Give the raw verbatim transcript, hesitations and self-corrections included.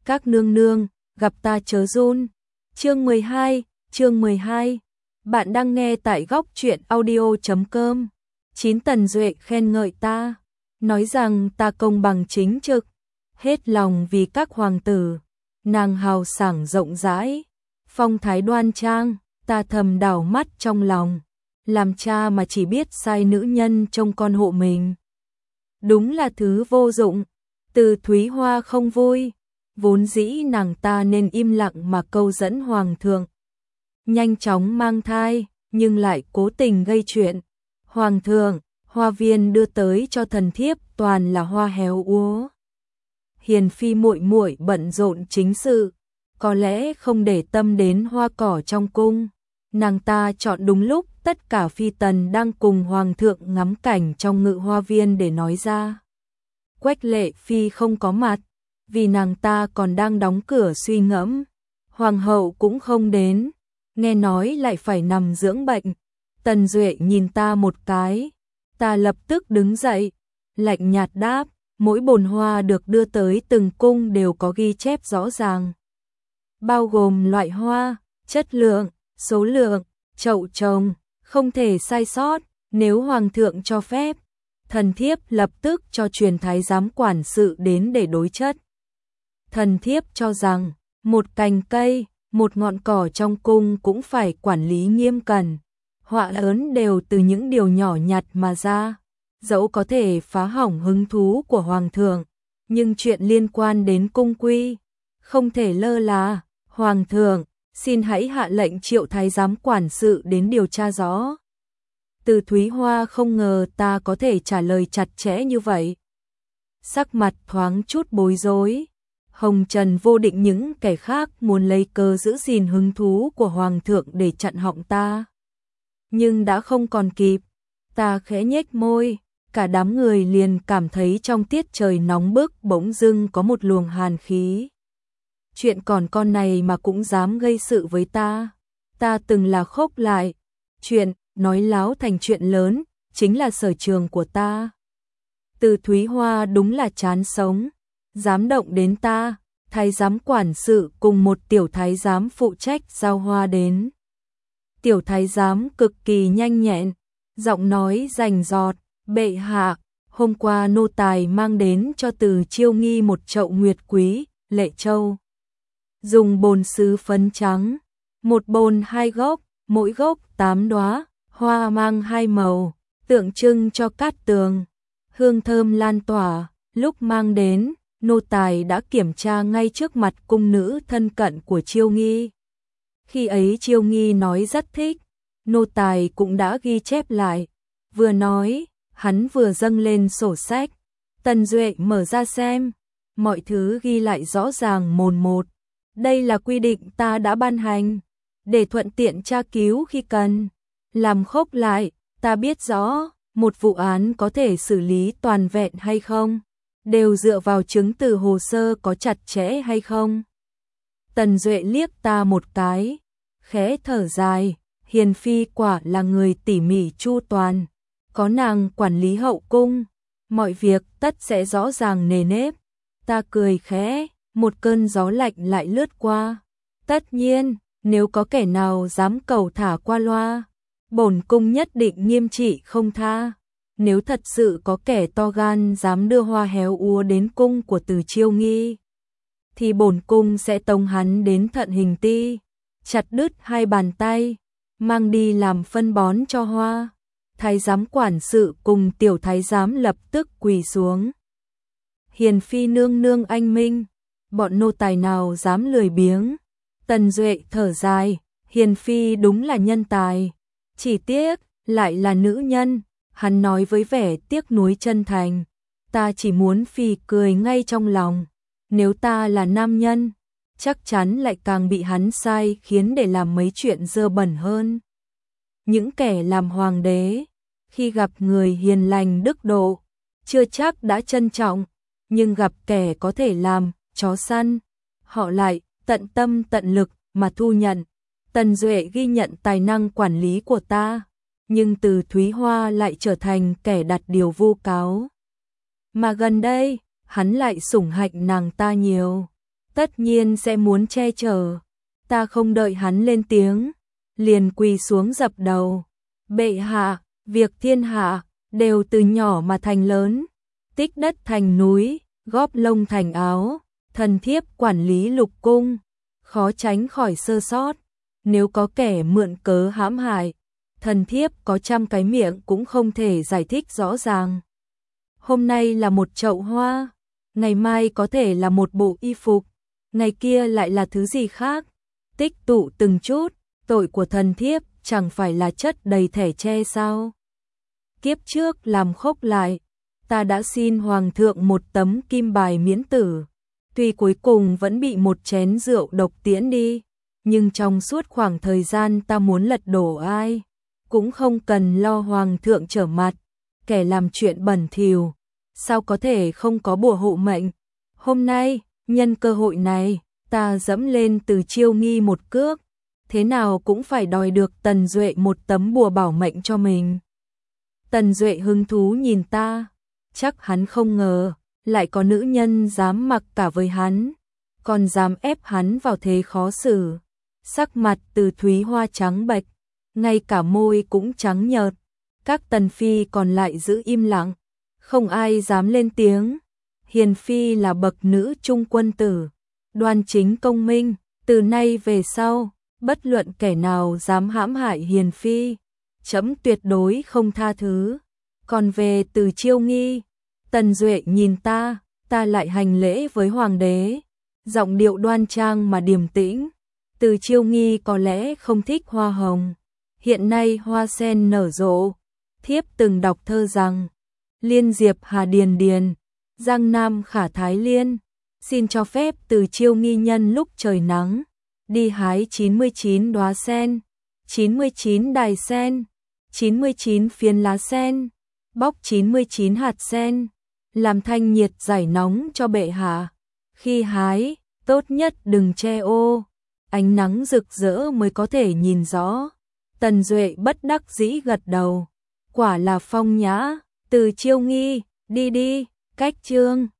Các nương nương, gặp ta chớ run. Chương mười hai, chương mười hai. Bạn đang nghe tại góc truyện audio chấm com. Chín Tần Duệ khen ngợi ta, nói rằng ta công bằng chính trực, hết lòng vì các hoàng tử. Nàng hào sảng rộng rãi, phong thái đoan trang, ta thầm đảo mắt trong lòng. Làm cha mà chỉ biết sai nữ nhân trông con hộ mình. Đúng là thứ vô dụng. Từ Thúy Hoa không vui, vốn dĩ nàng ta nên im lặng mà câu dẫn hoàng thượng. Nhanh chóng mang thai, nhưng lại cố tình gây chuyện. Hoàng thượng, hoa viên đưa tới cho thần thiếp toàn là hoa héo úa. Hiền phi muội muội bận rộn chính sự, có lẽ không để tâm đến hoa cỏ trong cung. Nàng ta chọn đúng lúc tất cả phi tần đang cùng hoàng thượng ngắm cảnh trong ngự hoa viên để nói ra. Quách Lệ Phi không có mặt, vì nàng ta còn đang đóng cửa suy ngẫm. Hoàng hậu cũng không đến, nghe nói lại phải nằm dưỡng bệnh. Tần Duệ nhìn ta một cái, ta lập tức đứng dậy, lạnh nhạt đáp, mỗi bồn hoa được đưa tới từng cung đều có ghi chép rõ ràng. Bao gồm loại hoa, chất lượng, số lượng, chậu trồng, không thể sai sót. Nếu hoàng thượng cho phép, thần thiếp lập tức cho truyền thái giám quản sự đến để đối chất. Thần thiếp cho rằng, một cành cây, một ngọn cỏ trong cung cũng phải quản lý nghiêm cẩn. Họa lớn đều từ những điều nhỏ nhặt mà ra, dẫu có thể phá hỏng hứng thú của hoàng thượng, nhưng chuyện liên quan đến cung quy, không thể lơ là. Hoàng thượng, xin hãy hạ lệnh triệu thái giám quản sự đến điều tra rõ. Từ Thúy Hoa không ngờ ta có thể trả lời chặt chẽ như vậy. Sắc mặt thoáng chút bối rối. Hồng Trần vô định những kẻ khác muốn lấy cớ giữ gìn hứng thú của hoàng thượng để chặn họng ta. Nhưng đã không còn kịp. Ta khẽ nhếch môi, cả đám người liền cảm thấy trong tiết trời nóng bức bỗng dưng có một luồng hàn khí. Chuyện còn con này mà cũng dám gây sự với ta. Ta từng là khốc lại. Chuyện nói láo thành chuyện lớn chính là sở trường của ta. Từ Thúy Hoa đúng là chán sống, dám động đến ta. Thái giám quản sự cùng một tiểu thái giám phụ trách giao hoa đến. Tiểu thái giám cực kỳ nhanh nhẹn, giọng nói rành rọt, bệ hạ, hôm qua nô tài mang đến cho Từ Chiêu Nghi một chậu nguyệt quý, lệ châu. Dùng bồn sứ phấn trắng, một bồn hai gốc, mỗi gốc tám đóa, hoa mang hai màu, tượng trưng cho cát tường. Hương thơm lan tỏa, lúc mang đến, nô tài đã kiểm tra ngay trước mặt cung nữ thân cận của Chiêu Nghi. Khi ấy Chiêu Nghi nói rất thích, nô tài cũng đã ghi chép lại. Vừa nói, hắn vừa dâng lên sổ sách. Tần Duệ mở ra xem, mọi thứ ghi lại rõ ràng mồn một. Đây là quy định ta đã ban hành, để thuận tiện tra cứu khi cần. Làm khốc lại, ta biết rõ, một vụ án có thể xử lý toàn vẹn hay không, đều dựa vào chứng từ hồ sơ có chặt chẽ hay không. Tần Duệ liếc ta một cái, khẽ thở dài, Hiền phi quả là người tỉ mỉ chu toàn, có nàng quản lý hậu cung, mọi việc tất sẽ rõ ràng nề nếp. Ta cười khẽ, một cơn gió lạnh lại lướt qua. Tất nhiên, nếu có kẻ nào dám cầu thả qua loa, bổn cung nhất định nghiêm trị không tha. Nếu thật sự có kẻ to gan dám đưa hoa héo úa đến cung của Từ Chiêu Nghi, thì bổn cung sẽ tống hắn đến Thận Hình Ti, chặt đứt hai bàn tay, mang đi làm phân bón cho hoa. Thái giám quản sự cùng tiểu thái giám lập tức quỳ xuống. Hiền phi nương nương anh minh, bọn nô tài nào dám lười biếng. Tần Duệ thở dài, Hiền phi đúng là nhân tài, chỉ tiếc lại là nữ nhân. Hắn nói với vẻ tiếc nuối chân thành, ta chỉ muốn phi cười ngay trong lòng. Nếu ta là nam nhân, chắc chắn lại càng bị hắn sai khiến để làm mấy chuyện dơ bẩn hơn. Những kẻ làm hoàng đế, khi gặp người hiền lành đức độ, chưa chắc đã trân trọng, nhưng gặp kẻ có thể làm chó săn, họ lại tận tâm tận lực mà thu nhận. Tần Duệ ghi nhận tài năng quản lý của ta, nhưng Từ Thúy Hoa lại trở thành kẻ đặt điều vu cáo. Mà gần đây, hắn lại sủng hạnh nàng ta nhiều. tất nhiên sẽ muốn che chở. Ta không đợi hắn lên tiếng, liền quỳ xuống dập đầu. Bệ hạ, việc thiên hạ đều từ nhỏ mà thành lớn, tích đất thành núi, góp lông thành áo, thần thiếp quản lý lục cung, khó tránh khỏi sơ sót. Nếu có kẻ mượn cớ hãm hại, thần thiếp có trăm cái miệng cũng không thể giải thích rõ ràng. Hôm nay là một chậu hoa, ngày mai có thể là một bộ y phục, ngày kia lại là thứ gì khác. Tích tụ từng chút, tội của thần thiếp chẳng phải là chất đầy thẻ tre sao? Kiếp trước làm khốc lại, ta đã xin hoàng thượng một tấm kim bài miễn tử, tuy cuối cùng vẫn bị một chén rượu độc tiễn đi, nhưng trong suốt khoảng thời gian ta muốn lật đổ ai, cũng không cần lo hoàng thượng trở mặt, kẻ làm chuyện bẩn thỉu, sao có thể không có bùa hộ mệnh. Hôm nay, nhân cơ hội này, ta dẫm lên Từ Chiêu Nghi một cước, thế nào cũng phải đòi được Tần Duệ một tấm bùa bảo mệnh cho mình. Tần Duệ hứng thú nhìn ta, chắc hắn không ngờ, lại có nữ nhân dám mặc cả với hắn, còn dám ép hắn vào thế khó xử. Sắc mặt Từ Thúy Hoa trắng bệch, ngay cả môi cũng trắng nhợt, các tần phi còn lại giữ im lặng, không ai dám lên tiếng. Hiền phi là bậc nữ trung quân tử, đoan chính công minh, từ nay về sau, bất luận kẻ nào dám hãm hại hiền phi, trẫm tuyệt đối không tha thứ. Còn về Từ Chiêu Nghi, Tần Duệ nhìn ta, ta lại hành lễ với hoàng đế, giọng điệu đoan trang mà điềm tĩnh. Từ Chiêu Nghi có lẽ không thích hoa hồng, hiện nay hoa sen nở rộ, thiếp từng đọc thơ rằng, liên diệp hà điền điền, giang nam khả thái liên, xin cho phép Từ Chiêu Nghi nhân lúc trời nắng, đi hái chín mươi chín đóa sen, chín mươi chín đài sen, chín mươi chín phiến lá sen, bóc chín mươi chín hạt sen, làm thanh nhiệt giải nóng cho bệ hạ. Khi hái, tốt nhất đừng che ô, ánh nắng rực rỡ mới có thể nhìn rõ. Tần Duệ bất đắc dĩ gật đầu, quả là phong nhã. Từ Chiêu Nghi, đi đi, cách chương.